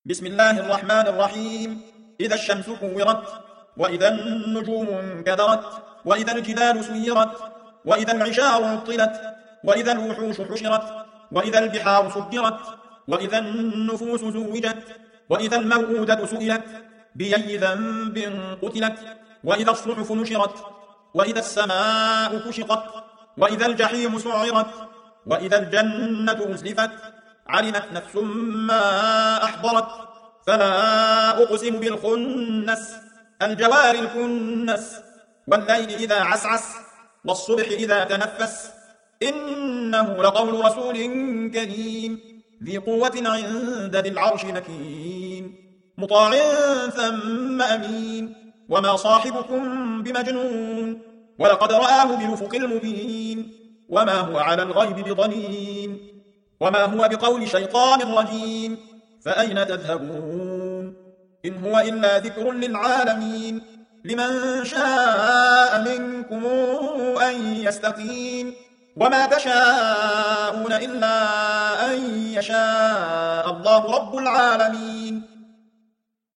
بسم الله الرحمن الرحيم. إذا الشمس كورت، وإذا النجوم انكدرت، وإذا الجبال سيرت، وإذا العشار عطلت، وإذا الوحوش حشرت، وإذا البحار سجرت، وإذا النفوس زوجت، وإذا الموءودة سئلت بأي ذنب قتلت، وإذا الصحف نشرت، وإذا السماء كشطت، وإذا الجحيم سعرت، وإذا الجنة أزلفت، علمت نفس ما أحضرت. فلا أقسم بالخنس، الجوار الكنس، والليل إذا عسعس، والصبح إذا تنفس، إنه لقول رسول كريم ذي قوة عند ذي العرش مكين، مطاع ثم أمين. وما صاحبكم بمجنون، ولقد رآه بالأفق المبين، وما هو على الغيب بضنين، وما هو بقول شيطان رجيم. فأين تذهبون؟ إن هو إلا ذكر للعالمين، لمن شاء منكم أن يستقيم. وما تشاءون إلا أن يشاء الله رب العالمين.